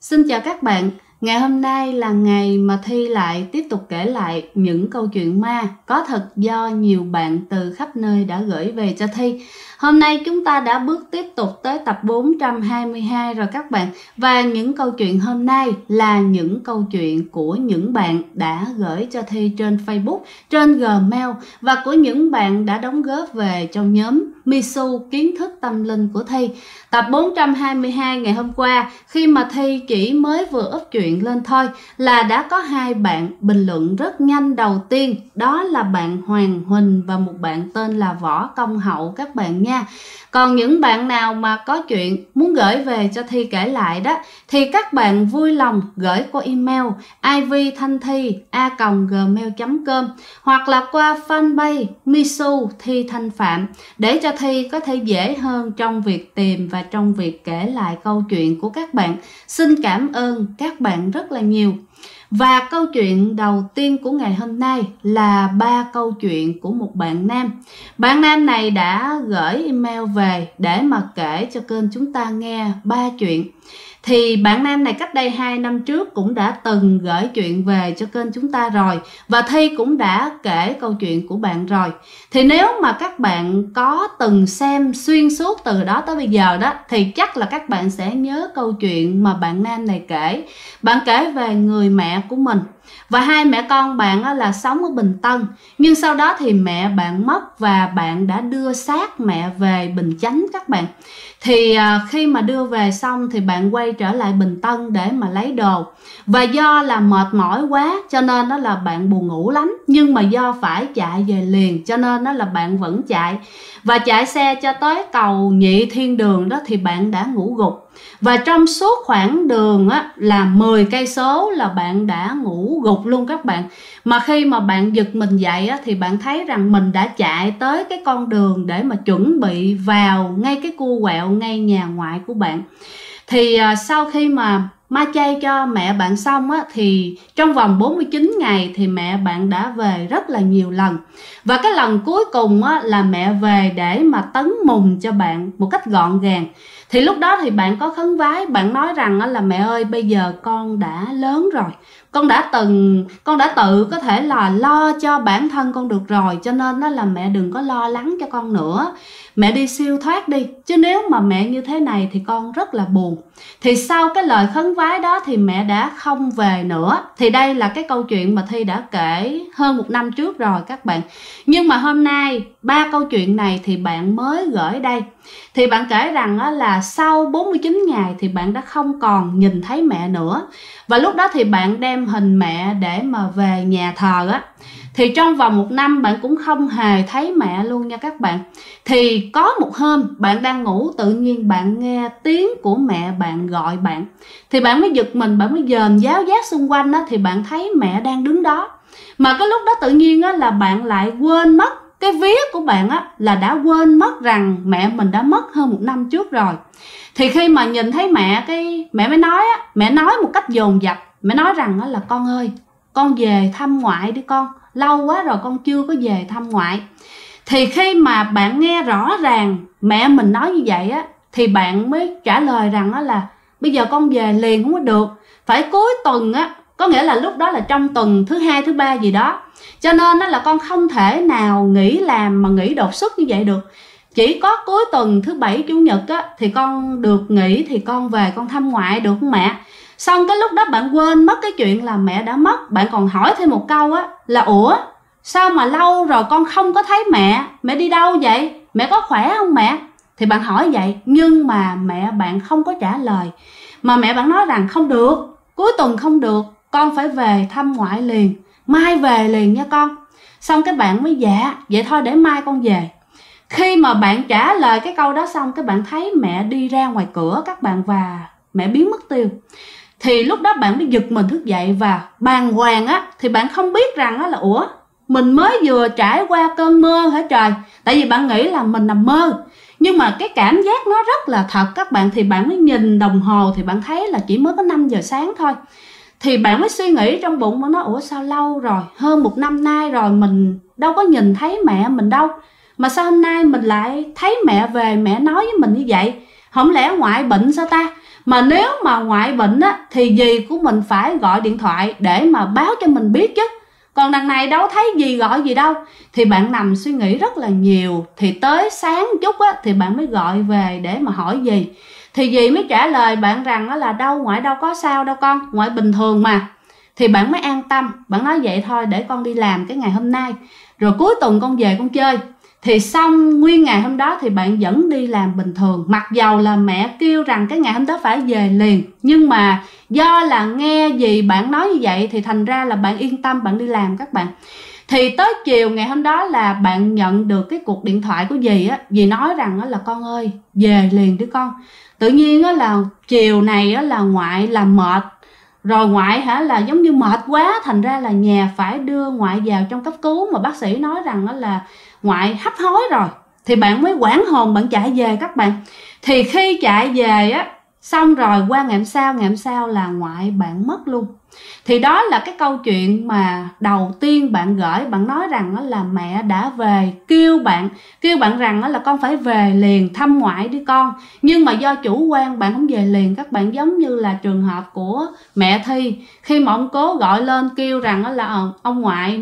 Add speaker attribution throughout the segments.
Speaker 1: Xin chào các bạn, ngày hôm nay là ngày mà Thi lại tiếp tục kể lại những câu chuyện ma có thật do nhiều bạn từ khắp nơi đã gửi về cho Thi. Hôm nay chúng ta đã bước tiếp tục tới tập 422 rồi các bạn. Và những câu chuyện hôm nay là những câu chuyện của những bạn đã gửi cho Thi trên Facebook, trên Gmail và của những bạn đã đóng góp về trong nhóm Misu Kiến thức tâm linh của Thi. Tập 422 ngày hôm qua, khi mà Thi chỉ mới vừa up chuyện lên thôi là đã có hai bạn bình luận rất nhanh. Đầu tiên đó là bạn Hoàng Huỳnh và một bạn tên là Võ Công Hậu các bạn nha. Còn những bạn nào mà có chuyện muốn gửi về cho Thi kể lại đó thì các bạn vui lòng gửi qua email ivthanthi@gmail.com hoặc là qua fanpage Misu Thi Thanh Phạm để cho Thi có thể dễ hơn trong việc tìm và trong việc kể lại câu chuyện của các bạn. Xin cảm ơn các bạn rất là nhiều. Và câu chuyện đầu tiên của ngày hôm nay là 3 câu chuyện của một bạn nam. Bạn nam này đã gửi email về để mà kể cho kênh chúng ta nghe 3 chuyện. Thì bạn nam này cách đây 2 năm trước cũng đã từng gửi chuyện về cho kênh chúng ta rồi. Và Thi cũng đã kể câu chuyện của bạn rồi. Thì nếu mà các bạn có từng xem xuyên suốt từ đó tới bây giờ đó thì chắc là các bạn sẽ nhớ câu chuyện mà bạn nam này kể. Bạn kể về người mẹ của mình. Và hai mẹ con bạn là sống ở Bình Tân. Nhưng sau đó thì mẹ bạn mất và bạn đã đưa xác mẹ về Bình Chánh các bạn. Thì khi mà đưa về xong thì bạn quay trở lại Bình Tân để mà lấy đồ. Và do là mệt mỏi quá cho nên đó là bạn buồn ngủ lắm. Nhưng mà do phải chạy về liền cho nên đó là bạn vẫn chạy. Và chạy xe cho tới cầu Nhị Thiên Đường đó thì bạn đã ngủ gục. Và trong suốt khoảng đường là 10 cây số là bạn đã ngủ gục luôn các bạn. Mà khi mà bạn giật mình dậy thì bạn thấy rằng mình đã chạy tới cái con đường để mà chuẩn bị vào ngay cái cua quẹo ngay nhà ngoại của bạn. Thì sau khi mà ma chay cho mẹ bạn xong thì trong vòng 49 ngày thì mẹ bạn đã về rất là nhiều lần. Và cái lần cuối cùng là mẹ về để mà tấn mùng cho bạn một cách gọn gàng. Thì lúc đó thì bạn có khấn vái, bạn nói rằng là mẹ ơi, bây giờ con đã lớn rồi, con đã tự có thể là lo cho bản thân con được rồi, cho nên đó là mẹ đừng có lo lắng cho con nữa, mẹ đi siêu thoát đi, chứ nếu mà mẹ như thế này thì con rất là buồn. Thì sau cái lời khấn vái đó thì mẹ đã không về nữa. Thì đây là cái câu chuyện mà Thi đã kể hơn 1 năm trước rồi các bạn. Nhưng mà hôm nay 3 câu chuyện này thì bạn mới gửi đây. Thì bạn kể rằng là sau 49 ngày thì bạn đã không còn nhìn thấy mẹ nữa. Và lúc đó thì bạn đem hình mẹ để mà về nhà thờ thì trong vòng 1 năm bạn cũng không hề thấy mẹ luôn nha các bạn. Thì có một hôm bạn đang ngủ, tự nhiên bạn nghe tiếng của mẹ bạn gọi bạn. Thì bạn mới giật mình, bạn mới dòm giáo giác xung quanh thì bạn thấy mẹ đang đứng đó. Mà cái lúc đó tự nhiên là bạn lại quên mất cái vía của bạn là đã quên mất rằng mẹ mình đã mất hơn 1 năm trước rồi. Thì khi mà nhìn thấy mẹ, mẹ mới nói mẹ nói một cách dồn dập, mẹ nói rằng là con ơi, con về thăm ngoại đi con, lâu quá rồi con chưa có về thăm ngoại. Thì khi mà bạn nghe rõ ràng mẹ mình nói như vậy thì bạn mới trả lời rằng là bây giờ con về liền không có được, phải cuối tuần có nghĩa là lúc đó là trong tuần thứ 2, thứ 3 gì đó. Cho nên là con không thể nào nghỉ làm mà nghỉ đột xuất như vậy được. Chỉ có cuối tuần thứ 7, chủ nhật thì con được nghỉ thì con về con thăm ngoại được không mẹ? Xong cái lúc đó bạn quên mất cái chuyện là mẹ đã mất. Bạn còn hỏi thêm một câu là ủa, sao mà lâu rồi con không có thấy mẹ, mẹ đi đâu vậy? Mẹ có khỏe không mẹ? Thì bạn hỏi vậy nhưng mà mẹ bạn không có trả lời. Mà mẹ bạn nói rằng không được, cuối tuần không được, con phải về thăm ngoại liền, mai về liền nha con. Xong cái bạn mới dạ, vậy thôi để mai con về. Khi mà bạn trả lời cái câu đó xong, cái bạn thấy mẹ đi ra ngoài cửa các bạn và mẹ biến mất tiêu. Thì lúc đó bạn mới giật mình thức dậy và bàng hoàng thì bạn không biết rằng là ủa, mình mới vừa trải qua cơn mơ hả trời. Tại vì bạn nghĩ là mình nằm mơ. Nhưng mà cái cảm giác nó rất là thật các bạn. Thì bạn mới nhìn đồng hồ thì bạn thấy là chỉ mới có 5 giờ sáng thôi. Thì bạn mới suy nghĩ trong bụng, bạn nói ủa sao lâu rồi, hơn 1 năm nay rồi mình đâu có nhìn thấy mẹ mình đâu. Mà sao hôm nay mình lại thấy mẹ về, mẹ nói với mình như vậy? Không lẽ ngoại bệnh sao ta? Mà nếu mà ngoại bệnh á, thì dì của mình phải gọi điện thoại để mà báo cho mình biết chứ. Còn đằng này đâu thấy dì gọi gì đâu. Thì bạn nằm suy nghĩ rất là nhiều. Thì tới sáng chút á, thì bạn mới gọi về để mà hỏi dì. Thì dì mới trả lời bạn rằng là đâu, ngoại đâu có sao đâu con, ngoại bình thường mà. Thì bạn mới an tâm. Bạn nói vậy thôi, để con đi làm cái ngày hôm nay, rồi cuối tuần con về con chơi. Thì xong nguyên ngày hôm đó thì bạn vẫn đi làm bình thường. Mặc dầu là mẹ kêu rằng cái ngày hôm đó phải về liền, nhưng mà do là nghe gì bạn nói như vậy thì thành ra là bạn yên tâm, bạn đi làm các bạn. Thì tới chiều ngày hôm đó là bạn nhận được cái cuộc điện thoại của dì á. Dì nói rằng là con ơi, về liền đi con. Tự nhiên á là chiều này á là ngoại làm mệt. Rồi ngoại là giống như mệt quá, thành ra là nhà phải đưa ngoại vào trong cấp cứu. Mà bác sĩ nói rằng là ngoại hấp hối rồi. Thì bạn mới hoảng hồn, bạn chạy về các bạn. Thì khi chạy về á, xong rồi qua ngày hôm sau là ngoại bạn mất luôn. Thì đó là cái câu chuyện mà đầu tiên bạn gửi. Bạn nói rằng là mẹ đã về, kêu bạn rằng là con phải về liền thăm ngoại đi con. Nhưng mà do chủ quan bạn không về liền các bạn. Giống như là trường hợp của mẹ Thi, khi mà ông cố gọi lên kêu rằng là ông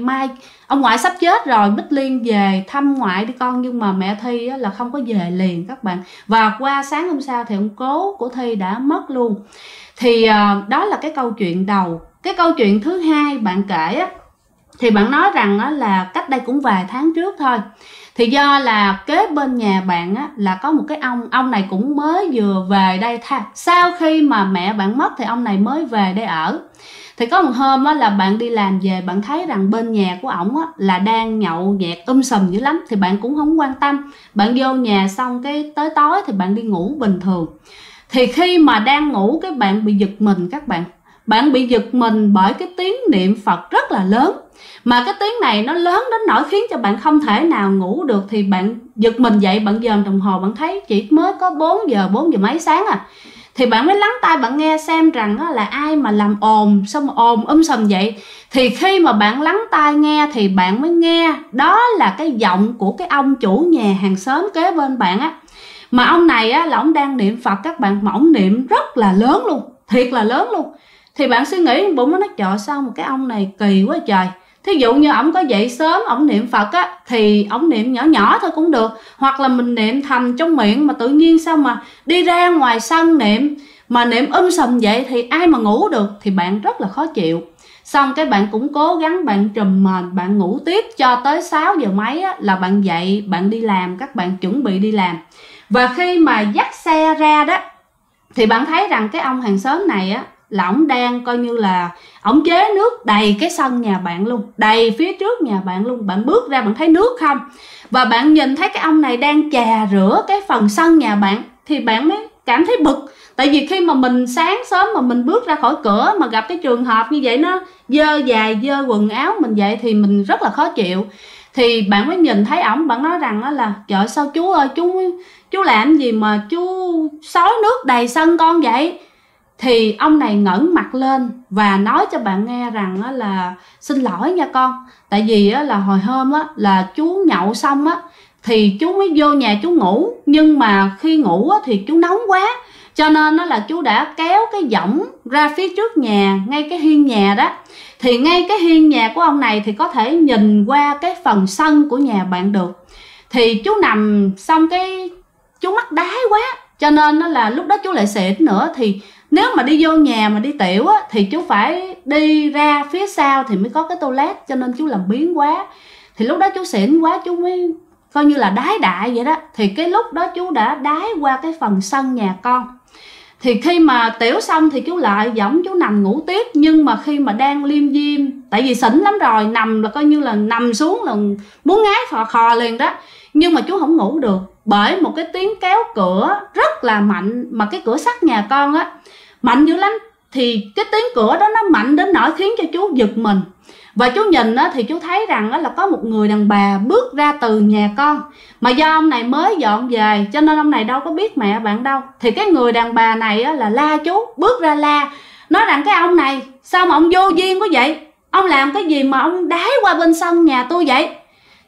Speaker 1: ngoại sắp chết rồi, Bích Liên về thăm ngoại đi con. Nhưng mà mẹ Thi là không có về liền các bạn. Và qua sáng hôm sau thì ông cố của Thi đã mất luôn. Thì đó là cái câu chuyện đầu. Cái câu chuyện thứ hai bạn kể á, thì bạn nói rằng là cách đây cũng vài tháng trước thôi. Thì do là kế bên nhà bạn á, là có một cái ông này cũng mới vừa về đây sau khi mà mẹ bạn mất thì ông này mới về đây ở. Thì có một hôm á, là bạn đi làm về, bạn thấy rằng bên nhà của ổng á, là đang nhậu nhẹt sùm dữ lắm. Thì bạn cũng không quan tâm, bạn vô nhà xong cái tới tối thì bạn đi ngủ bình thường. Thì khi mà đang ngủ cái bạn bị giật mình các bạn. Bạn bị giật mình bởi cái tiếng niệm Phật rất là lớn. Mà cái tiếng này nó lớn đến nỗi khiến cho bạn không thể nào ngủ được. Thì bạn giật mình dậy, bạn dòm đồng hồ, bạn thấy chỉ mới có 4 giờ mấy sáng à. Thì bạn mới lắng tai bạn nghe xem rằng là ai mà làm ồn, xong ồn sùm vậy. Thì khi mà bạn lắng tai nghe thì bạn mới nghe đó là cái giọng của cái ông chủ nhà hàng xóm kế bên bạn á. Mà ông này á, là ông đang niệm Phật các bạn, mà ông niệm rất là lớn luôn, thiệt là lớn luôn. Thì bạn suy nghĩ bụng nó nói trời, sao một cái ông này kỳ quá trời. Thí dụ như ổng có dậy sớm, ổng niệm Phật á, thì ổng niệm nhỏ nhỏ thôi cũng được. Hoặc là mình niệm thầm trong miệng, mà tự nhiên sao mà đi ra ngoài sân niệm, mà niệm sùm vậy thì ai mà ngủ được. Thì bạn rất là khó chịu. Xong cái bạn cũng cố gắng bạn trùm mền, bạn ngủ tiếp cho tới 6 giờ mấy á, là bạn dậy, bạn đi làm, các bạn chuẩn bị đi làm. Và khi mà dắt xe ra đó, thì bạn thấy rằng cái ông hàng xóm này á, là ổng đang coi như là ổng chế nước đầy cái sân nhà bạn luôn, đầy phía trước nhà bạn luôn. Bạn bước ra bạn thấy nước không, và bạn nhìn thấy cái ông này đang chà rửa cái phần sân nhà bạn. Thì bạn mới cảm thấy bực. Tại vì khi mà mình sáng sớm mà mình bước ra khỏi cửa mà gặp cái trường hợp như vậy, nó dơ giày dơ quần áo mình vậy thì mình rất là khó chịu. Thì bạn mới nhìn thấy ổng, bạn nói rằng là trời, sao chú ơi, chú làm gì mà chú xối nước đầy sân con vậy. Thì ông này ngẩng mặt lên và nói cho bạn nghe rằng là xin lỗi nha con. Tại vì là hồi hôm á, là chú nhậu xong á, thì chú mới vô nhà chú ngủ. Nhưng mà khi ngủ á, thì chú nóng quá, cho nên là chú đã kéo cái võng ra phía trước nhà, ngay cái hiên nhà đó. Thì ngay cái hiên nhà của ông này thì có thể nhìn qua cái phần sân của nhà bạn được. Thì chú nằm xong cái chú mắc đái quá, cho nên là lúc đó chú lại xỉn nữa. Thì nếu mà đi vô nhà mà đi tiểu á, thì chú phải đi ra phía sau thì mới có cái toilet, cho nên chú làm biếng quá. Thì lúc đó chú xỉn quá, chú mới coi như là đái đại vậy đó. Thì cái lúc đó chú đã đái qua cái phần sân nhà con. Thì khi mà tiểu xong thì chú lại võng chú nằm ngủ tiếp. Nhưng mà khi mà đang liêm diêm, tại vì xỉn lắm rồi, nằm là coi như là nằm xuống là muốn ngái khò khò liền đó. Nhưng mà chú không ngủ được bởi một cái tiếng kéo cửa rất là mạnh. Mà cái cửa sắt nhà con á mạnh dữ lắm. Thì cái tiếng cửa đó nó mạnh đến nỗi khiến cho chú giật mình. Và chú nhìn á, thì chú thấy rằng á, là có một người đàn bà bước ra từ nhà con. Mà do ông này mới dọn về, cho nên ông này đâu có biết mẹ bạn đâu. Thì cái người đàn bà này á, là la chú, bước ra la, nói rằng cái ông này sao mà ông vô duyên quá vậy, ông làm cái gì mà ông đái qua bên sân nhà tôi vậy.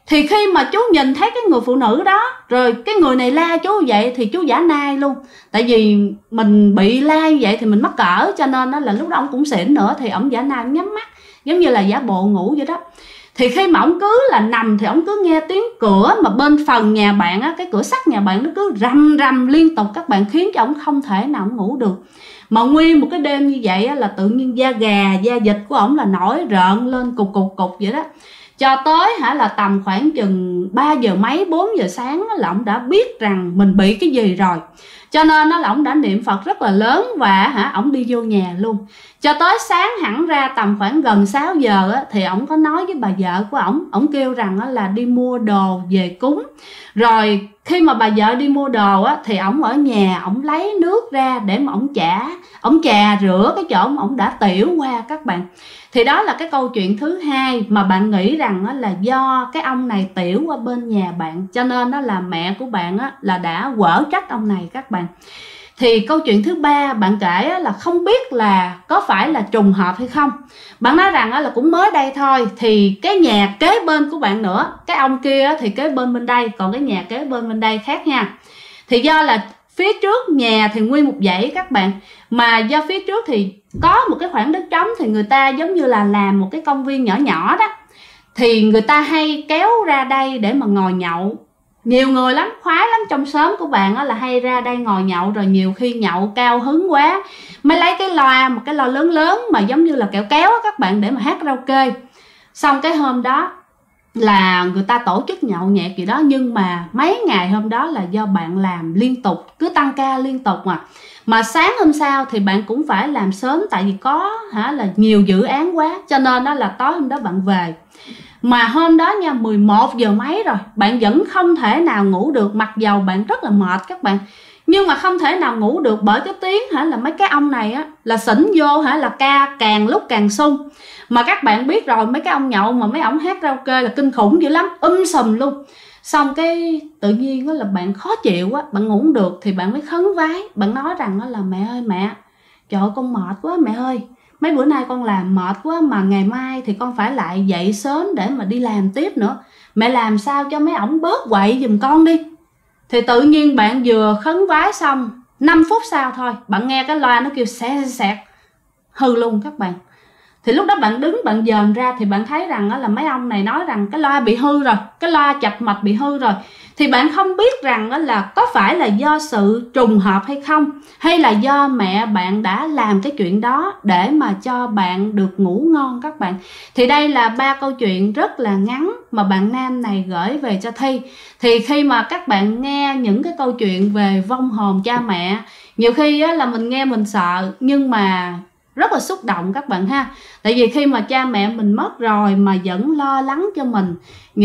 Speaker 1: Thì khi mà chú nhìn thấy cái người phụ nữ đó, rồi cái người này la chú vậy thì chú giả nai luôn. Tại vì mình bị la như vậy thì mình mắc cỡ, cho nên đó là lúc đó ông cũng xỉn nữa, thì ông giả nai, nhắm mắt giống như là giả bộ ngủ vậy đó. Thì khi mà ông cứ là nằm thì ông cứ nghe tiếng cửa mà bên phần nhà bạn á, cái cửa sắt nhà bạn nó cứ rầm rầm liên tục các bạn, khiến cho ông không thể nào ông ngủ được. Mà nguyên một cái đêm như vậy á, là tự nhiên da gà da vịt của ổng là nổi rợn lên cục cục cục vậy đó. Cho tới là tầm khoảng chừng 3 giờ mấy 4 giờ sáng là ổng đã biết rằng mình bị cái gì rồi. Cho nên là ổng đã niệm Phật rất là lớn và ổng đi vô nhà luôn. Cho tới sáng hẳn ra tầm khoảng gần 6 giờ á, thì ổng có nói với bà vợ của ổng kêu rằng là đi mua đồ về cúng. Rồi khi mà bà vợ đi mua đồ á, thì ổng ở nhà ổng lấy nước ra để mà ổng chà rửa cái chỗ ổng đã tiểu qua các bạn. Thì đó là cái câu chuyện thứ hai mà bạn nghĩ rằng là do cái ông này tiểu qua bên nhà bạn, cho nên đó là mẹ của bạn là đã quở trách ông này các bạn. Thì câu chuyện thứ ba bạn kể là không biết là có phải là trùng hợp hay không. Bạn nói rằng là cũng mới đây thôi, thì cái nhà kế bên của bạn nữa, cái ông kia thì kế bên đây, còn cái nhà kế bên đây khác nha. Thì do là phía trước nhà thì nguyên một dãy các bạn, mà do phía trước thì có một cái khoảng đất trống, thì người ta giống như là làm một cái công viên nhỏ nhỏ đó, thì người ta hay kéo ra đây để mà ngồi nhậu. Nhiều người lắm, khoái lắm, trong xóm của bạn là hay ra đây ngồi nhậu. Rồi nhiều khi nhậu cao hứng quá mới lấy cái loa, một cái loa lớn lớn mà giống như là kẹo kéo các bạn, để mà hát karaoke. Xong cái hôm đó là người ta tổ chức nhậu nhẹt gì đó, nhưng mà mấy ngày hôm đó là do bạn làm liên tục, cứ tăng ca liên tục mà sáng hôm sau thì bạn cũng phải làm sớm, tại vì có là nhiều dự án quá, cho nên đó là tối hôm đó bạn về. Mà hôm đó nha, 11 giờ mấy rồi, bạn vẫn không thể nào ngủ được, mặc dầu bạn rất là mệt các bạn, nhưng mà không thể nào ngủ được bởi cái tiếng là mấy cái ông này là xỉn vô là ca càng lúc càng sung. Mà các bạn biết rồi, mấy cái ông nhậu mà mấy ổng hát karaoke là kinh khủng dữ lắm, sùm luôn. Xong cái tự nhiên là bạn khó chịu bạn ngủ không được, thì bạn mới khấn vái, bạn nói rằng là mẹ ơi mẹ, trời ơi con mệt quá mẹ ơi, mấy bữa nay con làm mệt quá, mà ngày mai thì con phải lại dậy sớm để mà đi làm tiếp nữa, mẹ làm sao cho mấy ổng bớt quậy giùm con đi. Thì tự nhiên bạn vừa khấn vái xong 5 phút sau thôi, bạn nghe cái loa nó kêu xẹt xẹt, hư luôn các bạn. Thì lúc đó bạn đứng bạn dòm ra thì bạn thấy rằng là mấy ông này nói rằng cái loa bị hư rồi, cái loa chập mạch bị hư rồi. Thì bạn không biết rằng là có phải là do sự trùng hợp hay không, hay là do mẹ bạn đã làm cái chuyện đó để mà cho bạn được ngủ ngon các bạn. Thì đây là 3 câu chuyện rất là ngắn mà bạn nam này gửi về cho Thi. Thì khi mà các bạn nghe những cái câu chuyện về vong hồn cha mẹ, nhiều khi là mình nghe mình sợ, nhưng mà rất là xúc động các bạn ha. Tại vì khi mà cha mẹ mình mất rồi mà vẫn lo lắng cho mình,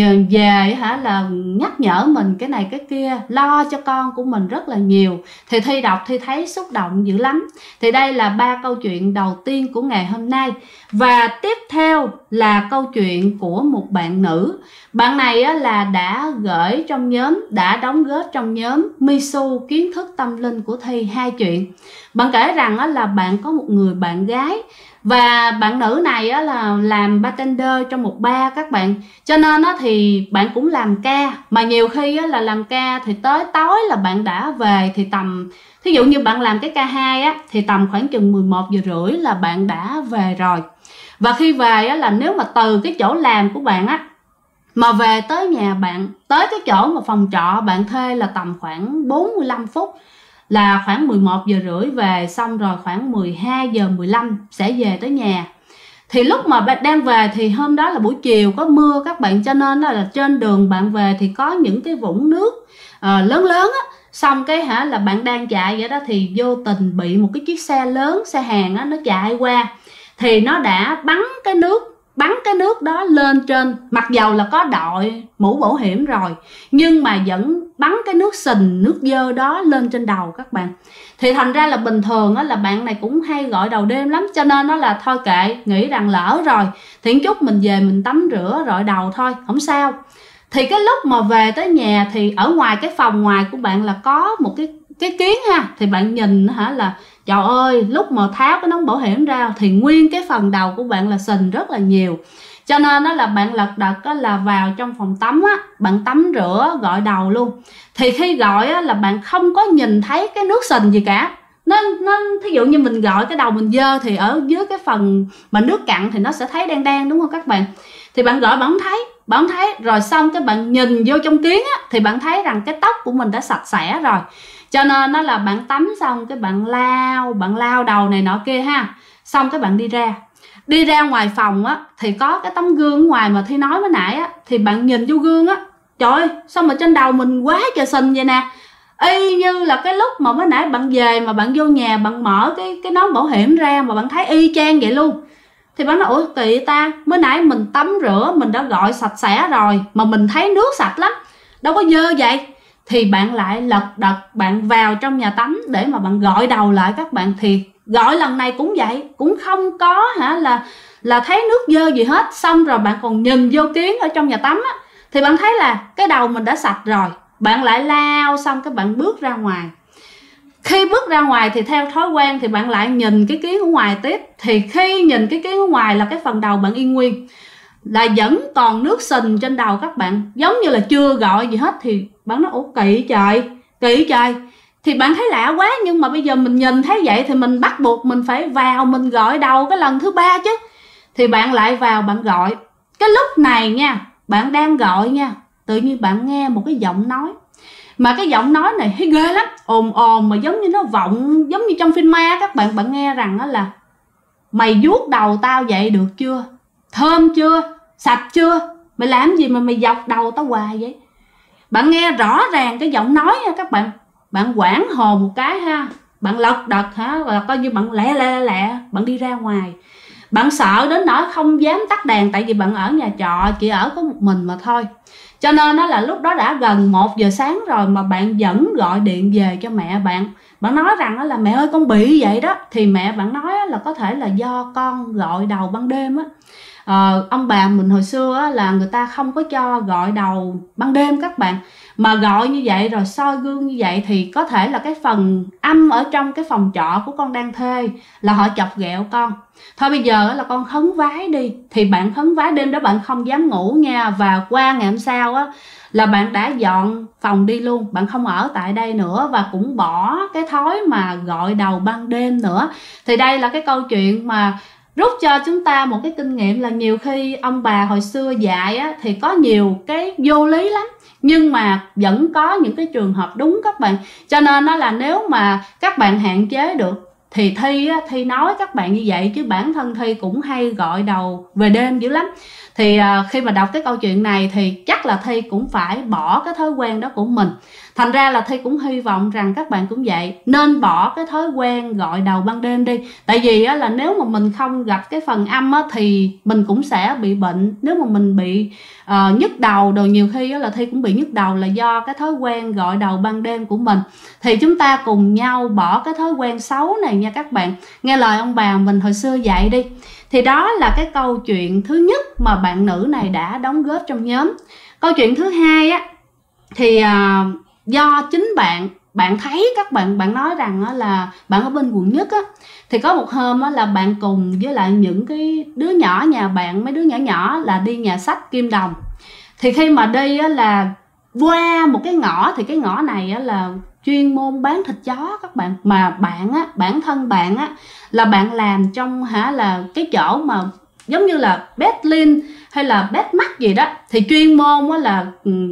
Speaker 1: về là nhắc nhở mình cái này cái kia, lo cho con của mình rất là nhiều. Thì Thi đọc Thi thấy xúc động dữ lắm. Thì đây là 3 câu chuyện đầu tiên của ngày hôm nay. Và tiếp theo là câu chuyện của một bạn nữ. Bạn này là đã gửi trong nhóm, đã đóng góp trong nhóm Misu kiến thức tâm linh của Thi 2 chuyện. Bạn kể rằng là bạn có một người bạn gái, và bạn nữ này là làm bartender trong một bar các bạn. Cho nên thì bạn cũng làm ca, mà nhiều khi là làm ca thì tới tối là bạn đã về. Thì tầm, thí dụ như bạn làm cái ca 2 thì tầm khoảng chừng 11 giờ rưỡi là bạn đã về rồi. Và khi về là nếu mà từ cái chỗ làm của bạn mà về tới nhà bạn, tới cái chỗ mà phòng trọ bạn thuê là tầm khoảng 45 phút, là khoảng 11 giờ rưỡi về, xong rồi khoảng 12 giờ 15 sẽ về tới nhà. Thì lúc mà bạn đang về thì hôm đó là buổi chiều có mưa các bạn, cho nên là trên đường bạn về thì có những cái vũng nước lớn lớn Xong cái là bạn đang chạy vậy đó, thì vô tình bị một cái chiếc xe lớn, xe hàng nó chạy qua, thì nó đã bắn cái nước đó lên trên, mặc dầu là có đội mũ bảo hiểm rồi, nhưng mà vẫn bắn cái nước sình, nước dơ đó lên trên đầu các bạn. Thì thành ra là bình thường là bạn này cũng hay gọi đầu đêm lắm, cho nên nó là thôi kệ, nghĩ rằng lỡ rồi thì chút mình về mình tắm rửa rọi đầu thôi, không sao. Thì cái lúc mà về tới nhà thì ở ngoài cái phòng ngoài của bạn là có một cái kiến ha, thì bạn nhìn là trời ơi, lúc mà tháo cái nón bảo hiểm ra thì nguyên cái phần đầu của bạn là sình rất là nhiều. Cho nên đó là bạn lật đật là vào trong phòng tắm á, bạn tắm rửa gội đầu luôn. Thì khi gội á, là bạn không có nhìn thấy cái nước sình gì cả. Nó thí dụ như mình gội cái đầu mình dơ thì ở dưới cái phần mà nước cặn thì nó sẽ thấy đen đen, đúng không các bạn? Thì bạn gội bạn không thấy, rồi xong cái bạn nhìn vô trong kiến á, thì bạn thấy rằng cái tóc của mình đã sạch sẽ rồi. Cho nên nó là bạn tắm xong cái bạn lao đầu này nọ kia ha, xong cái bạn đi ra ngoài phòng á, thì có cái tấm gương ngoài mà Thi nói mới nãy á, thì bạn nhìn vô gương á, trời ơi, sao mà trên đầu mình quá trời sình vậy nè, y như là cái lúc mà mới nãy bạn về mà bạn vô nhà bạn mở cái nón bảo hiểm ra mà bạn thấy y chang vậy luôn. Thì bạn nói ủa kỳ ta, mới nãy mình tắm rửa mình đã gội sạch sẽ rồi mà mình thấy nước sạch lắm, đâu có dơ vậy. Thì bạn lại lật đật bạn vào trong nhà tắm để mà bạn gội đầu lại các bạn. Thì gội lần này cũng vậy, cũng không có là thấy nước dơ gì hết. Xong rồi bạn còn nhìn vô kiến ở trong nhà tắm á, thì bạn thấy là cái đầu mình đã sạch rồi. Bạn lại lao xong cái bạn bước ra ngoài. Khi bước ra ngoài thì theo thói quen thì bạn lại nhìn cái kiến ở ngoài tiếp. Thì khi nhìn cái kiến ở ngoài là cái phần đầu bạn y nguyên, là vẫn còn nước sình trên đầu các bạn, giống như là chưa gọi gì hết. Thì bạn nói ủa kỳ trời. Thì bạn thấy lạ quá, nhưng mà bây giờ mình nhìn thấy vậy thì mình bắt buộc mình phải vào mình gội đầu cái lần thứ 3 chứ. Thì bạn lại vào bạn gội. Cái lúc này nha, bạn đang gội nha, tự nhiên bạn nghe một cái giọng nói. Mà cái giọng nói này thấy ghê lắm, ồn ồn mà giống như nó vọng, giống như trong phim ma các bạn. Bạn nghe rằng đó là mày vuốt đầu tao vậy được chưa, thơm chưa, sạch chưa, mày làm gì mà mày dọc đầu tao hoài vậy. Bạn nghe rõ ràng cái giọng nói nha các bạn. Bạn hoảng hồn một cái ha, bạn lật đật là coi như bạn lẹ bạn đi ra ngoài. Bạn sợ đến nỗi không dám tắt đèn, tại vì bạn ở nhà trọ chỉ ở có một mình mà thôi. Cho nên đó là lúc đó đã gần 1 giờ sáng rồi mà bạn vẫn gọi điện về cho mẹ bạn. Bạn nói rằng đó là mẹ ơi con bị vậy đó. Thì mẹ bạn nói là có thể là do con gội đầu ban đêm á. Ông bà mình hồi xưa là người ta không có cho gội đầu ban đêm các bạn. Mà gọi như vậy rồi soi gương như vậy thì có thể là cái phần âm ở trong cái phòng trọ của con đang thuê là họ chọc ghẹo con. Thôi bây giờ là con khấn vái đi. Thì bạn khấn vái đêm đó bạn không dám ngủ nha. Và qua ngày hôm sau á là bạn đã dọn phòng đi luôn, bạn không ở tại đây nữa, và cũng bỏ cái thói mà gội đầu ban đêm nữa. Thì đây là cái câu chuyện mà rút cho chúng ta một cái kinh nghiệm là nhiều khi ông bà hồi xưa dạy á, thì có nhiều cái vô lý lắm, nhưng mà vẫn có những cái trường hợp đúng các bạn. Cho nên nó là nếu mà các bạn hạn chế được thì Thi nói các bạn như vậy, chứ bản thân Thi cũng hay gội đầu về đêm dữ lắm. Thì khi mà đọc cái câu chuyện này thì chắc là Thi cũng phải bỏ cái thói quen đó của mình. Thành ra là Thi cũng hy vọng rằng các bạn cũng vậy, nên bỏ cái thói quen gội đầu ban đêm đi. Tại vì á, là nếu mà mình không gặp cái phần âm á, thì mình cũng sẽ bị bệnh. Nếu mà mình bị nhức đầu đồ, nhiều khi á, là Thi cũng bị nhức đầu là do cái thói quen gội đầu ban đêm của mình. Thì chúng ta cùng nhau bỏ cái thói quen xấu này nha các bạn. Nghe lời ông bà mình hồi xưa dạy đi. Thì đó là cái câu chuyện thứ nhất mà bạn nữ này đã đóng góp trong nhóm. Câu chuyện thứ hai á, thì do chính bạn thấy các bạn nói rằng á, là bạn ở bên quận Nhất á, thì có một hôm á, là bạn cùng với lại những cái đứa nhỏ nhà bạn, mấy đứa nhỏ là đi nhà sách Kim Đồng. Thì khi mà đi á, là qua một cái ngõ, thì cái ngõ này á, là chuyên môn bán thịt chó các bạn. Mà bạn á, bản thân bạn á, là bạn làm trong là cái chỗ mà giống như là Betlin hay là Betmax gì đó, thì chuyên môn á là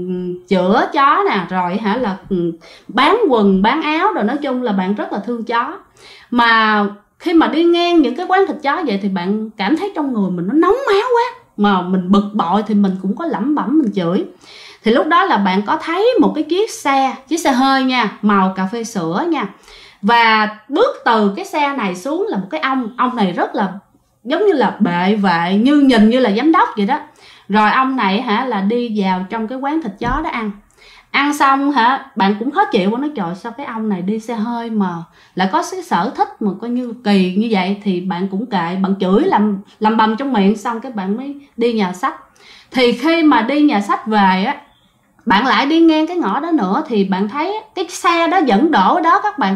Speaker 1: chữa chó nè, rồi là bán quần bán áo, rồi nói chung là bạn rất là thương chó. Mà khi mà đi ngang những cái quán thịt chó vậy thì bạn cảm thấy trong người mình nó nóng máu quá, mà mình bực bội thì mình cũng có lẩm bẩm mình chửi. Thì lúc đó là bạn có thấy một cái chiếc xe hơi nha, màu cà phê sữa nha. Và bước từ cái xe này xuống là một cái ông này rất là giống như là bệ vệ, nhìn như là giám đốc vậy đó. Rồi ông này là đi vào trong cái quán thịt chó đó ăn xong bạn cũng khó chịu, nói trời sao cái ông này đi xe hơi mà lại có cái sở thích mà coi như kỳ như vậy. Thì bạn cũng kệ, bạn chửi làm bầm trong miệng, xong cái bạn mới đi nhà sách. Thì khi mà đi nhà sách về á, bạn lại đi ngang cái ngõ đó nữa, thì bạn thấy cái xe đó vẫn đổ đó các bạn.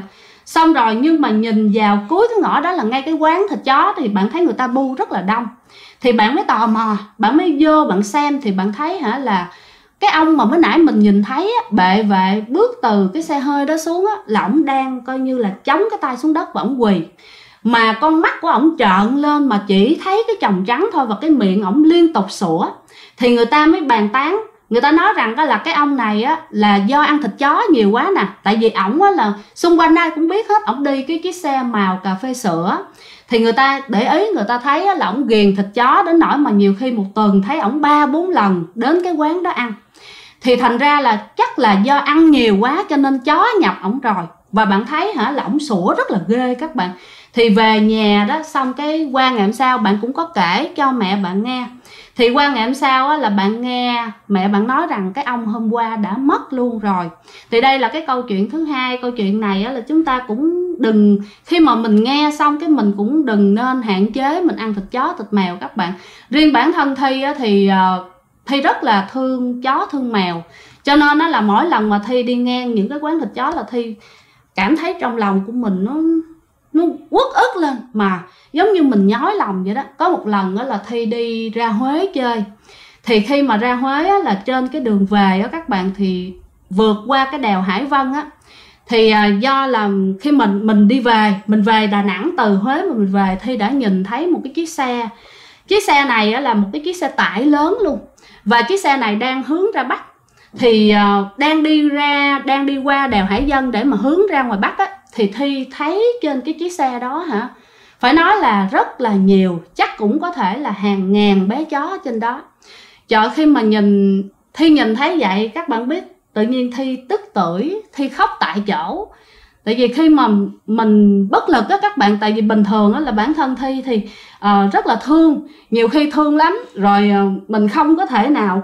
Speaker 1: Xong rồi nhưng mà nhìn vào cuối cái ngõ đó là ngay cái quán thịt chó thì bạn thấy người ta bu rất là đông. Thì bạn mới tò mò, bạn mới vô bạn xem thì bạn thấy là cái ông mà mới nãy mình nhìn thấy bệ vệ bước từ cái xe hơi đó xuống là ổng đang coi như là chống cái tay xuống đất và ổng quỳ. Mà con mắt của ổng trợn lên mà chỉ thấy cái chồng trắng thôi, và cái miệng ổng liên tục sủa. Thì người ta mới bàn tán, người ta nói rằng là cái ông này là do ăn thịt chó nhiều quá nè. Tại vì ổng là xung quanh ai cũng biết hết, ổng đi cái chiếc xe màu cà phê sữa. Thì người ta để ý, người ta thấy là ổng ghiền thịt chó đến nỗi mà nhiều khi một tuần thấy ổng 3-4 lần đến cái quán đó ăn. Thì thành ra là chắc là do ăn nhiều quá cho nên chó nhập ổng rồi. Và bạn thấy là ổng sủa rất là ghê các bạn. Thì về nhà đó, xong cái qua ngày hôm sau bạn cũng có kể cho mẹ bạn nghe. Thì qua ngày hôm sau là bạn nghe mẹ bạn nói rằng cái ông hôm qua đã mất luôn rồi. Thì đây là cái câu chuyện thứ hai. Câu chuyện này là chúng ta cũng đừng, khi mà mình nghe xong cái mình cũng đừng nên hạn chế mình ăn thịt chó thịt mèo các bạn. Riêng bản thân Thi thì rất là thương chó thương mèo, cho nên là mỗi lần mà Thi đi ngang những cái quán thịt chó là Thi cảm thấy trong lòng của mình nó uất ức lên, mà giống như mình nhói lòng vậy đó. Có một lần là Thi đi ra Huế chơi. Thì khi mà ra Huế là trên cái đường về các bạn, thì vượt qua cái đèo Hải Vân thì do là khi mình đi về, mình về Đà Nẵng từ Huế mà mình về, Thi đã nhìn thấy một cái chiếc xe này là một cái chiếc xe tải lớn luôn, và chiếc xe này đang hướng ra Bắc. Thì đang đi qua đèo Hải Vân để mà hướng ra ngoài Bắc thì Thi thấy trên cái chiếc xe đó phải nói là rất là nhiều, chắc cũng có thể là hàng ngàn bé chó trên đó. Trời, khi mà Thi nhìn thấy vậy, các bạn biết, tự nhiên Thi tức tưởi, Thi khóc tại chỗ. Tại vì khi mà mình bất lực các bạn, tại vì bình thường là bản thân Thi thì rất là thương, nhiều khi thương lắm, rồi mình không có thể nào.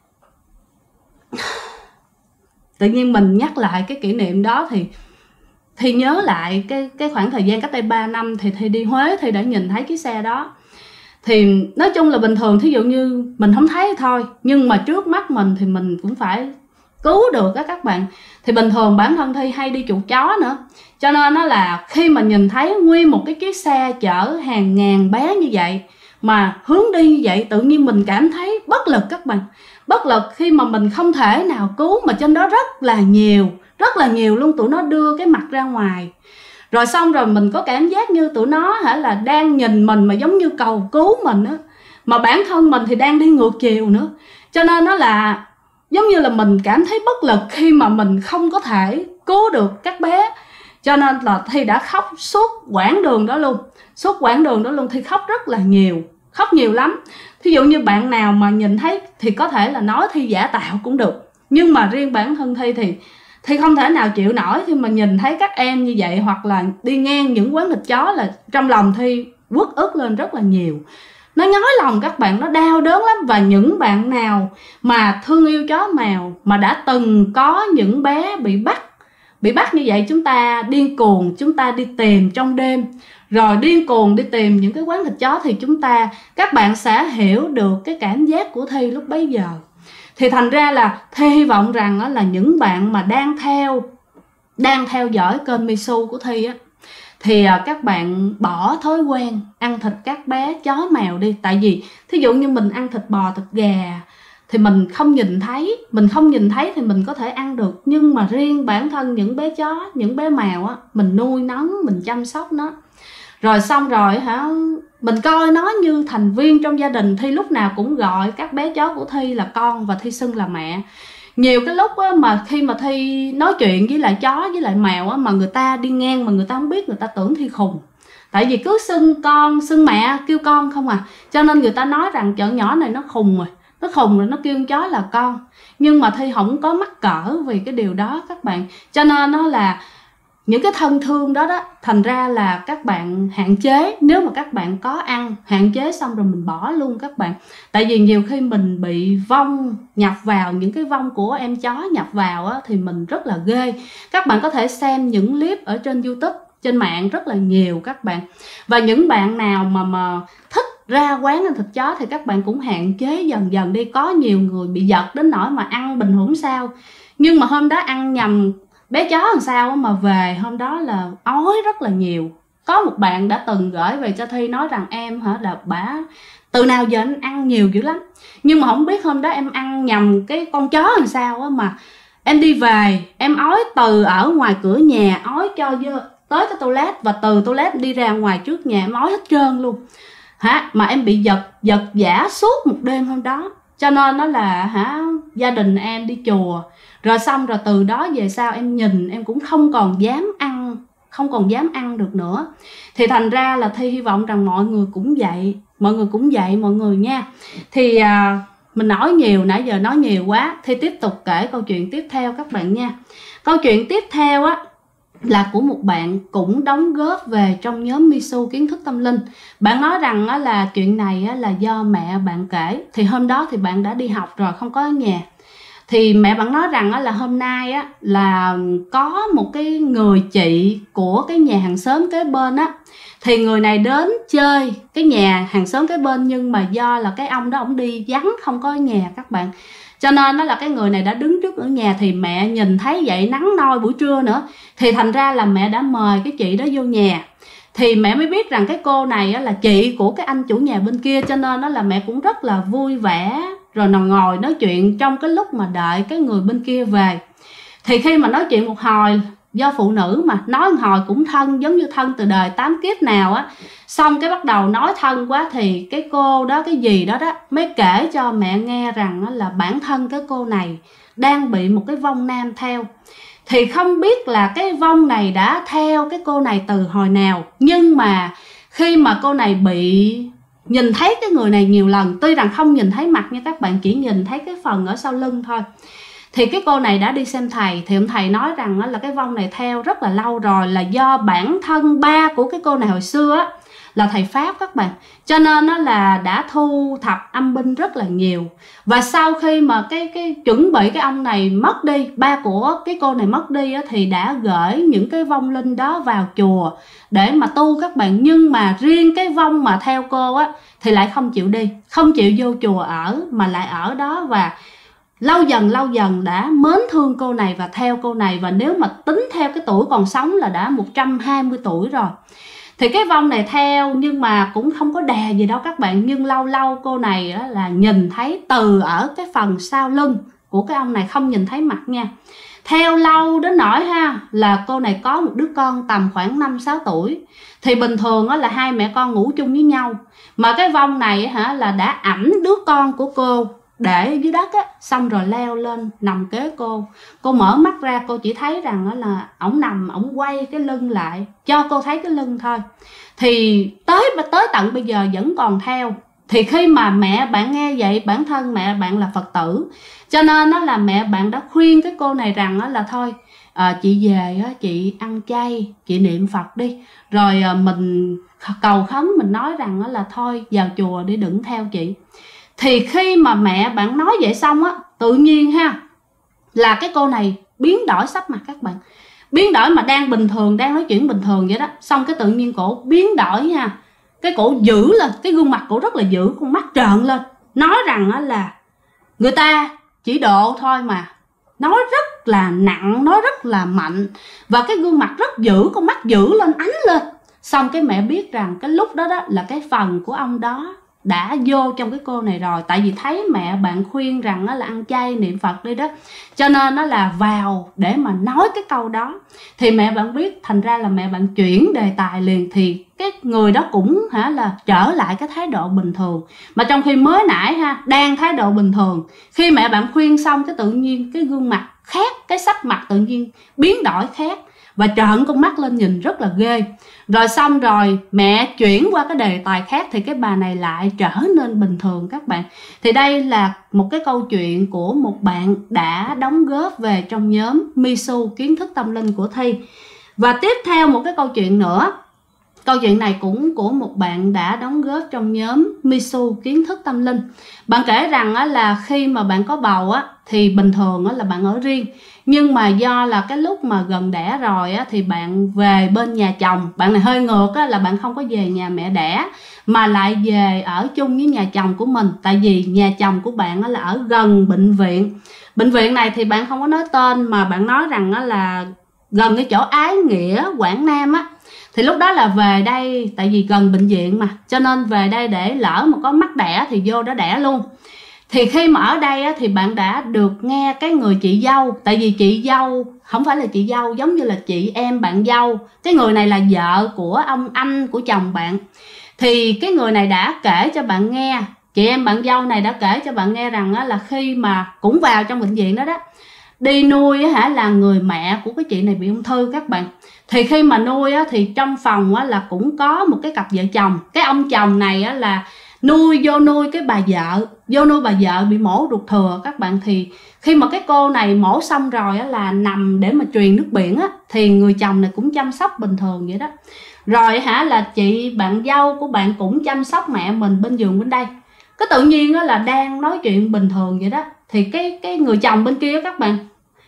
Speaker 1: Tự nhiên mình nhắc lại cái kỷ niệm đó thì nhớ lại cái khoảng thời gian cách đây 3 năm thì Thi đi Huế, thì đã nhìn thấy cái xe đó. Thì nói chung là bình thường thí dụ như mình không thấy thôi, nhưng mà trước mắt mình thì mình cũng phải cứu được các bạn. Thì bình thường bản thân Thi hay đi chuột chó nữa, cho nên nó là khi mà nhìn thấy nguyên một cái chiếc xe chở hàng ngàn bé như vậy mà hướng đi như vậy, tự nhiên mình cảm thấy bất lực các bạn. Bất lực khi mà mình không thể nào cứu, mà trên đó rất là nhiều luôn. Tụi nó đưa cái mặt ra ngoài, rồi xong rồi mình có cảm giác như tụi nó là đang nhìn mình mà giống như cầu cứu mình mà bản thân mình thì đang đi ngược chiều nữa. Cho nên nó là giống như là mình cảm thấy bất lực khi mà mình không có thể cứu được các bé. Cho nên là Thi đã khóc suốt quãng đường đó luôn. Thi khóc rất là nhiều, khóc nhiều lắm. Thí dụ như bạn nào mà nhìn thấy thì có thể là nói Thi giả tạo cũng được, nhưng mà riêng bản thân Thi thì Thi không thể nào chịu nổi khi mà nhìn thấy các em như vậy, hoặc là đi ngang những quán thịt chó là trong lòng Thi uất ức lên rất là nhiều. Nó nhói lòng các bạn, nó đau đớn lắm. Và những bạn nào mà thương yêu chó mèo mà đã từng có những bé bị bắt như vậy, chúng ta điên cuồng, chúng ta đi tìm trong đêm, rồi điên cuồng đi tìm những cái quán thịt chó, thì các bạn sẽ hiểu được cái cảm giác của Thi lúc bấy giờ. Thì thành ra là Thi hy vọng rằng là những bạn mà đang theo dõi kênh Misu của Thi thì các bạn bỏ thói quen ăn thịt các bé chó mèo đi. Tại vì thí dụ như mình ăn thịt bò thịt gà thì mình không nhìn thấy thì mình có thể ăn được, nhưng mà riêng bản thân những bé chó, những bé mèo mình nuôi nấng, mình chăm sóc nó, rồi xong rồi mình coi nó như thành viên trong gia đình. Thi lúc nào cũng gọi các bé chó của Thi là con, và Thi xưng là mẹ. Nhiều cái lúc mà khi mà Thi nói chuyện với lại chó với lại mèo mà người ta đi ngang mà người ta không biết, người ta tưởng Thi khùng. Tại vì cứ xưng con, xưng mẹ, kêu con không cho nên người ta nói rằng chợ nhỏ này nó khùng rồi, nó kêu con chó là con. Nhưng mà Thi không có mắc cỡ vì cái điều đó các bạn. Cho nên nó là những cái thân thương đó thành ra là các bạn hạn chế. Nếu mà các bạn có ăn, hạn chế xong rồi mình bỏ luôn các bạn. Tại vì nhiều khi mình bị vong nhập vào, những cái vong của em chó nhập vào thì mình rất là ghê. Các bạn có thể xem những clip ở trên YouTube, trên mạng rất là nhiều các bạn. Và những bạn nào mà thích ra quán ăn thịt chó thì các bạn cũng hạn chế dần dần đi. Có nhiều người bị giật đến nỗi mà ăn bình thường sao, nhưng mà hôm đó ăn nhầm bé chó làm sao mà về hôm đó là ói rất là nhiều. Có một bạn đã từng gửi về cho Thi nói rằng em là bả từ nào giờ anh ăn nhiều dữ lắm, nhưng mà không biết hôm đó em ăn nhầm cái con chó làm sao mà em đi về em ói từ ở ngoài cửa nhà ói cho tới cái toilet, và từ toilet đi ra ngoài trước nhà em ói hết trơn luôn mà em bị giật giả suốt một đêm hôm đó. Cho nên nó là gia đình em đi chùa rồi xong rồi từ đó về sau em nhìn em cũng không còn dám ăn được nữa. Thì thành ra là Thi hy vọng rằng mọi người cũng vậy mọi người nha. Thì mình nói nhiều, nãy giờ nói nhiều quá, Thi tiếp tục kể câu chuyện tiếp theo các bạn nha. Câu chuyện tiếp theo á là của một bạn cũng đóng góp về trong nhóm Misu kiến thức tâm linh. Bạn nói rằng á, là chuyện này á, là do mẹ bạn kể. Thì hôm đó thì bạn đã đi học rồi, không có ở nhà. Thì mẹ bạn nói rằng á, là hôm nay á, là có một cái người chị của cái nhà hàng xóm kế bên á, thì người này đến chơi cái nhà hàng xóm kế bên, nhưng mà do là cái ông đó ổng đi vắng không có ở nhà các bạn, cho nên đó là cái người này đã đứng trước ở nhà. Thì mẹ nhìn thấy vậy, nắng nôi buổi trưa nữa, thì thành ra là mẹ đã mời cái chị đó vô nhà. Thì mẹ mới biết rằng cái cô này á, là chị của cái anh chủ nhà bên kia, cho nên đó là mẹ cũng rất là vui vẻ rồi ngồi nói chuyện trong cái lúc mà đợi cái người bên kia về. Thì khi mà nói chuyện một hồi, do phụ nữ mà nói một hồi cũng thân, giống như thân từ đời 8 kiếp nào á, xong cái bắt đầu nói thân quá thì cái cô đó, cái gì đó mới kể cho mẹ nghe rằng là bản thân cái cô này đang bị một cái vong nam theo. Thì không biết là cái vong này đã theo cái cô này từ hồi nào, nhưng mà khi mà cô này bị nhìn thấy cái người này nhiều lần, tuy rằng không nhìn thấy mặt nha các bạn, chỉ nhìn thấy cái phần ở sau lưng thôi, thì cái cô này đã đi xem thầy. Thì ông thầy nói rằng là cái vong này theo rất là lâu rồi, là do bản thân ba của cái cô này hồi xưa á, là thầy Pháp các bạn, cho nên nó là đã thu thập âm binh rất là nhiều. Và sau khi mà cái chuẩn bị cái ông này mất đi, ba của cái cô này mất đi á, thì đã gửi những cái vong linh đó vào chùa để mà tu các bạn. Nhưng mà riêng cái vong mà theo cô á thì lại không chịu đi, không chịu vô chùa ở, mà lại ở đó, và lâu dần đã mến thương cô này và theo cô này. Và nếu mà tính theo cái tuổi còn sống là đã 120 tuổi rồi. Thì cái vong này theo nhưng mà cũng không có đè gì đâu các bạn. Nhưng lâu lâu cô này á, là nhìn thấy từ ở cái phần sau lưng của cái ông này, không nhìn thấy mặt nha. Theo lâu đến nỗi là cô này có một đứa con tầm khoảng 5-6 tuổi. Thì bình thường á, là hai mẹ con ngủ chung với nhau, mà cái vong này là đã ẵm đứa con của cô để dưới đất á, xong rồi leo lên nằm kế cô. Cô mở mắt ra, cô chỉ thấy rằng là ổng nằm, ổng quay cái lưng lại cho cô thấy cái lưng thôi. Thì tới tận bây giờ vẫn còn theo. Thì khi mà mẹ bạn nghe vậy, bản thân mẹ bạn là Phật tử, cho nên đó là mẹ bạn đã khuyên cái cô này rằng là thôi chị về chị ăn chay, chị niệm Phật đi, rồi mình cầu khấn, mình nói rằng là thôi vào chùa đi, đừng theo chị. Thì khi mà mẹ bạn nói vậy xong á, tự nhiên là cái cô này biến đổi sắc mặt các bạn. Biến đổi mà đang bình thường, đang nói chuyện bình thường vậy đó, xong cái tự nhiên cổ biến đổi cái cổ dữ lên, cái gương mặt cổ rất là dữ, con mắt trợn lên, nói rằng là người ta chỉ độ thôi mà. Nói rất là nặng, nói rất là mạnh, và cái gương mặt rất dữ, con mắt dữ lên, ánh lên. Xong cái mẹ biết rằng cái lúc đó là cái phần của ông đó đã vô trong cái cô này rồi. Tại vì thấy mẹ bạn khuyên rằng là ăn chay niệm Phật đi đó, cho nên nó là vào để mà nói cái câu đó. Thì mẹ bạn biết, thành ra là mẹ bạn chuyển đề tài liền. Thì cái người đó cũng là trở lại cái thái độ bình thường, mà trong khi mới nãy đang thái độ bình thường. Khi mẹ bạn khuyên xong cái tự nhiên cái gương mặt khác, cái sắc mặt tự nhiên biến đổi khác, và trợn con mắt lên nhìn rất là ghê. Rồi xong rồi mẹ chuyển qua cái đề tài khác, thì cái bà này lại trở nên bình thường các bạn. Thì đây là một cái câu chuyện của một bạn đã đóng góp về trong nhóm Misu kiến thức tâm linh của Thi. Và tiếp theo một cái câu chuyện nữa. Câu chuyện này cũng của một bạn đã đóng góp trong nhóm Misu kiến thức tâm linh. Bạn kể rằng là khi mà bạn có bầu thì bình thường là bạn ở riêng, Nhưng mà do là cái lúc mà gần đẻ rồi á, thì bạn về bên nhà chồng. Bạn này hơi ngược á, là bạn không có về nhà mẹ đẻ mà lại về ở chung với nhà chồng của mình. Tại vì nhà chồng của bạn á, là ở gần bệnh viện. Bệnh viện này thì bạn không có nói tên, mà bạn nói rằng á, là gần cái chỗ Ái Nghĩa, Quảng Nam á. Thì lúc đó là về đây, tại vì gần bệnh viện mà, cho nên về đây để lỡ mà có mắc đẻ thì vô đó đẻ luôn. Thì khi mà ở đây á, thì bạn đã được nghe cái người chị dâu. Tại vì chị dâu không phải là chị dâu, giống như là chị em bạn dâu. Cái người này là vợ của ông anh của chồng bạn. Thì cái người này đã kể cho bạn nghe, chị em bạn dâu này đã kể cho bạn nghe rằng á, là khi mà cũng vào trong bệnh viện đó đó, đi nuôi á, là người mẹ của cái chị này bị ung thư các bạn. Thì khi mà nuôi á, thì trong phòng á, là cũng có một cái cặp vợ chồng. Cái ông chồng này á, là vô nuôi cái bà vợ, vô nuôi bà vợ bị mổ ruột thừa các bạn. Thì khi mà cái cô này mổ xong rồi á, là nằm để mà truyền nước biển á, thì người chồng này cũng chăm sóc bình thường vậy đó. Rồi là chị bạn dâu của bạn cũng chăm sóc mẹ mình bên giường bên đây. Cái tự nhiên á, là đang nói chuyện bình thường vậy đó, thì cái người chồng bên kia các bạn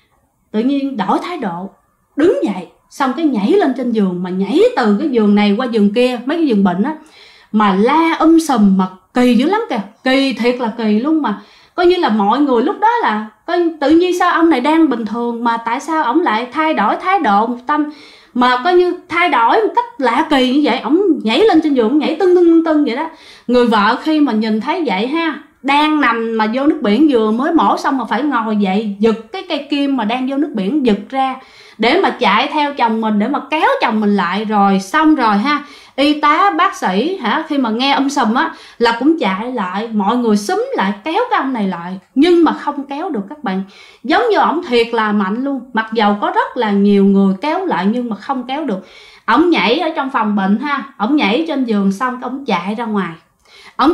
Speaker 1: tự nhiên đổi thái độ, đứng dậy xong cái nhảy lên trên giường, mà nhảy từ cái giường này qua giường kia, mấy cái giường bệnh á, mà la sùm, mà kỳ dữ lắm kìa, kỳ thiệt là kỳ luôn. Mà coi như là mọi người lúc đó là coi tự nhiên sao ông này đang bình thường mà tại sao ổng lại thay đổi thái độ một tâm, mà coi như thay đổi một cách lạ kỳ như vậy. Ổng nhảy lên trên giường, nhảy tưng tưng vậy đó. Người vợ khi mà nhìn thấy vậy đang nằm mà vô nước biển, vừa mới mổ xong mà phải ngồi dậy giật cái cây kim mà đang vô nước biển, giật ra để mà chạy theo chồng mình, để mà kéo chồng mình lại. Rồi xong rồi y tá bác sĩ khi mà nghe sùm á, là cũng chạy lại, mọi người xúm lại kéo cái ông này lại, nhưng mà không kéo được các bạn. Giống như ổng thiệt là mạnh luôn, mặc dầu có rất là nhiều người kéo lại nhưng mà không kéo được. Ổng nhảy ở trong phòng bệnh ổng nhảy trên giường xong ổng chạy ra ngoài. Ổng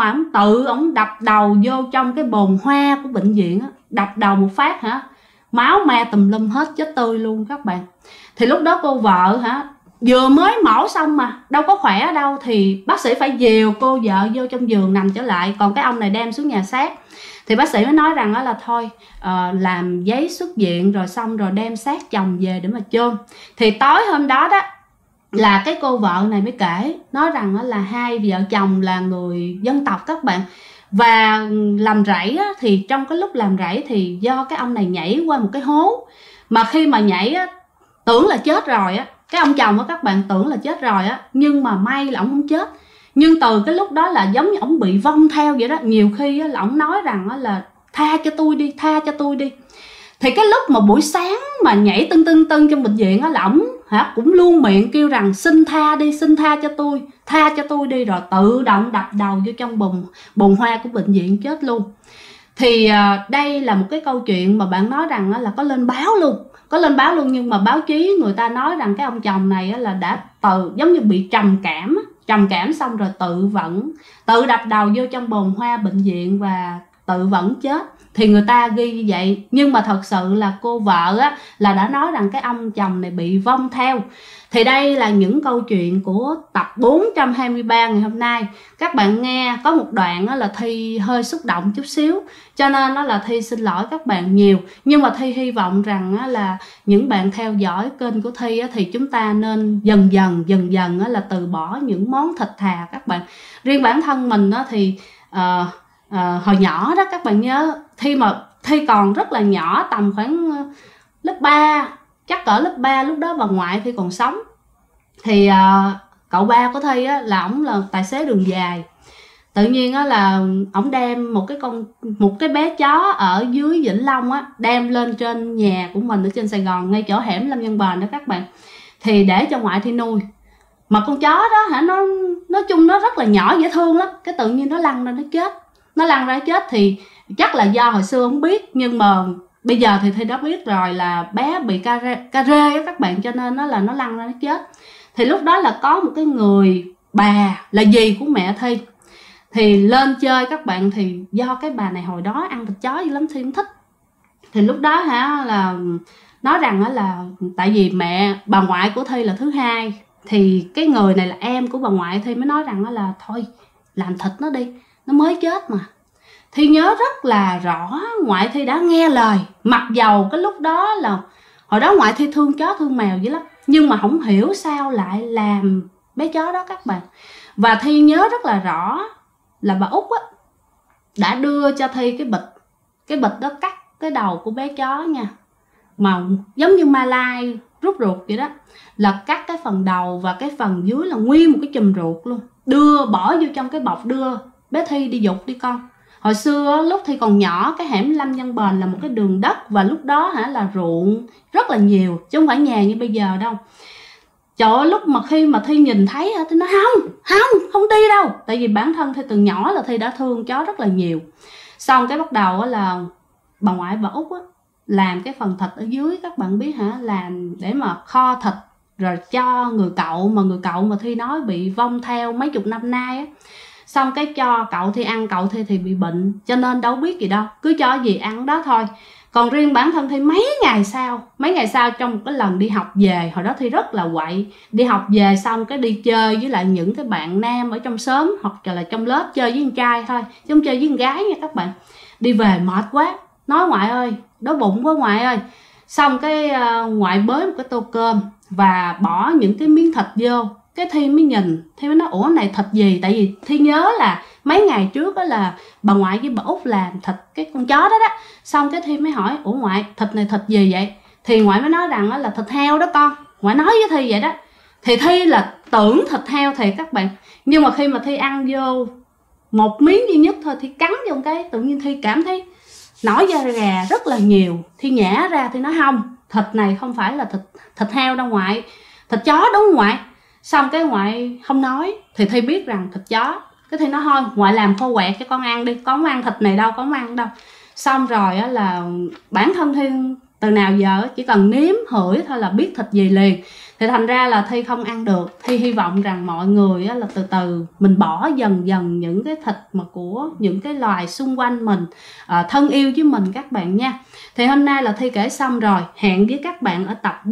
Speaker 1: đập đầu vô trong cái bồn hoa của bệnh viện á, đập đầu một phát máu me tùm lum hết, chết tươi luôn các bạn. Thì lúc đó cô vợ vừa mới mổ xong mà đâu có khỏe đâu, thì bác sĩ phải dìu cô vợ vô trong giường nằm trở lại, còn cái ông này đem xuống nhà xác. Thì bác sĩ mới nói rằng là thôi làm giấy xuất viện rồi xong rồi đem xác chồng về để mà chôn. Thì tối hôm đó đó là cái cô vợ này mới kể, nói rằng là hai vợ chồng là người dân tộc các bạn, và làm rẫy á, thì trong cái lúc làm rẫy thì do cái ông này nhảy qua một cái hố, mà khi mà nhảy á, tưởng là chết rồi á, cái ông chồng á các bạn tưởng là chết rồi á, nhưng mà may là ông không chết. Nhưng từ cái lúc đó là giống như ông bị vong theo vậy đó. Nhiều khi á, là ông nói rằng á, là tha cho tôi đi, tha cho tôi đi. Thì cái lúc mà buổi sáng mà nhảy tưng trong bệnh viện á, là ổng cũng luôn miệng kêu rằng xin tha đi, xin tha cho tôi đi, rồi tự động đập đầu vô trong bồn hoa của bệnh viện chết luôn. Thì đây là một cái câu chuyện mà bạn nói rằng là có lên báo luôn, nhưng mà báo chí người ta nói rằng cái ông chồng này là đã giống như bị trầm cảm xong rồi tự đập đầu vô trong bồn hoa bệnh viện và tự vẫn chết. Thì người ta ghi như vậy, nhưng mà thật sự là cô vợ là đã nói rằng cái ông chồng này bị vong theo. Thì đây là những câu chuyện của tập 423 ngày hôm nay. Các bạn nghe có một đoạn là Thi hơi xúc động chút xíu, cho nên là Thi xin lỗi các bạn nhiều. Nhưng mà Thi hy vọng rằng là những bạn theo dõi kênh của Thi thì chúng ta nên dần dần là từ bỏ những món thịt thà các bạn. Riêng bản thân mình thì hồi nhỏ đó các bạn nhớ, Thi còn rất là nhỏ, tầm khoảng lớp 3, chắc cỡ lớp 3, lúc đó bà ngoại Thi còn sống. Thì cậu ba của Thi là ổng là tài xế đường dài. Tự nhiên là ổng đem một cái bé chó ở dưới Vĩnh Long đem lên trên nhà của mình ở trên Sài Gòn, ngay chỗ hẻm Lâm Văn Bền đó các bạn, thì để cho ngoại Thi nuôi. Mà con chó đó nó nói chung nó rất là nhỏ, dễ thương lắm. Cái tự nhiên nó lăn ra nó chết. Thì chắc là do hồi xưa không biết, nhưng mà bây giờ thì Thi đã biết rồi là bé bị ca rê các bạn, cho nên là nó lăn ra nó chết. Thì lúc đó là có một cái người bà là dì của mẹ Thi thì lên chơi các bạn. Thì do cái bà này hồi đó ăn thịt chó dữ lắm, Thi không thích. Thì lúc đó là nói rằng là tại vì bà ngoại của Thi là thứ hai, thì cái người này là em của bà ngoại Thi mới nói rằng là thôi làm thịt nó đi, nó mới chết mà. Thi nhớ rất là rõ ngoại Thi đã nghe lời, mặc dầu cái lúc đó là hồi đó ngoại Thi thương chó thương mèo dữ lắm, nhưng mà không hiểu sao lại làm bé chó đó các bạn. Và Thi nhớ rất là rõ là bà Út á đã đưa cho Thi cái bịch đó cắt cái đầu của bé chó nha, mà giống như Malai rút ruột vậy đó, là cắt cái phần đầu và cái phần dưới là nguyên một cái chùm ruột luôn, đưa bỏ vô trong cái bọc đưa bé Thi đi dục đi con. Hồi xưa lúc Thi còn nhỏ, cái hẻm Lâm Văn Bền là một cái đường đất, và lúc đó là ruộng rất là nhiều chứ không phải nhà như bây giờ đâu. Trời ơi, lúc mà khi mà Thi nhìn thấy thì nó không đi đâu, tại vì bản thân Thi từ nhỏ là Thi đã thương chó rất là nhiều. Xong cái bắt đầu là bà ngoại bà Út làm cái phần thịt ở dưới, các bạn biết làm để mà kho thịt rồi cho người cậu mà Thi nói bị vong theo mấy chục năm nay xong cái cho cậu Thi ăn. Cậu Thi thì bị bệnh cho nên đâu biết gì đâu, cứ cho gì ăn đó thôi. Còn riêng bản thân Thi mấy ngày sau trong một cái lần đi học về, hồi đó Thi rất là quậy, đi học về xong cái đi chơi với lại những cái bạn nam ở trong xóm hoặc là trong lớp, chơi với con trai thôi chứ không chơi với con gái nha các bạn. Đi về mệt quá, nói ngoại ơi đói bụng quá ngoại ơi. Xong cái ngoại bới một cái tô cơm và bỏ những cái miếng thịt vô. Cái Thi mới nhìn, Thi mới nói ủa này thịt gì, tại vì Thi nhớ là mấy ngày trước đó là bà ngoại với bà Út làm thịt cái con chó đó. Xong cái Thi mới hỏi ủa ngoại thịt này thịt gì vậy, thì ngoại mới nói rằng là thịt heo đó con. Ngoại nói với Thi vậy đó, thì Thi là tưởng thịt heo thì các bạn, nhưng mà khi mà Thi ăn vô một miếng duy nhất thôi, Thi cắn vô cái tự nhiên Thi cảm thấy nổi da gà rất là nhiều. Thi nhả ra thì nói không, thịt này không phải là thịt heo đâu ngoại, thịt chó đúng không ngoại. Xong cái ngoại không nói thì Thi biết rằng thịt chó. Cái Thi nói thôi ngoại làm khô quẹt cho con ăn đi, con không ăn thịt này đâu, con không ăn đâu. Xong rồi là bản thân Thi từ nào giờ chỉ cần nếm hửi thôi là biết thịt gì liền. Thì thành ra là Thi không ăn được. Thi hy vọng rằng mọi người là từ từ mình bỏ dần dần những cái thịt mà của những cái loài xung quanh mình, thân yêu với mình các bạn nha. Thì hôm nay là Thi kể xong rồi, hẹn với các bạn ở tập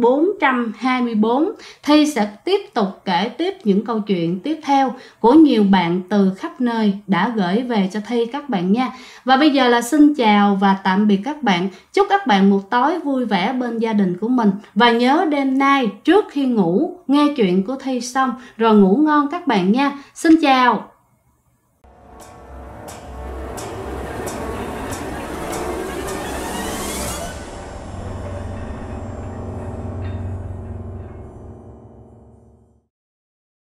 Speaker 1: 424. Thi sẽ tiếp tục kể tiếp những câu chuyện tiếp theo của nhiều bạn từ khắp nơi đã gửi về cho Thi các bạn nha. Và bây giờ là xin chào và tạm biệt các bạn. Chúc các bạn một tối vui vẻ bên gia đình của mình. Và nhớ đêm nay trước khi ngủ nghe chuyện của Thi xong rồi ngủ ngon các bạn nha. Xin chào.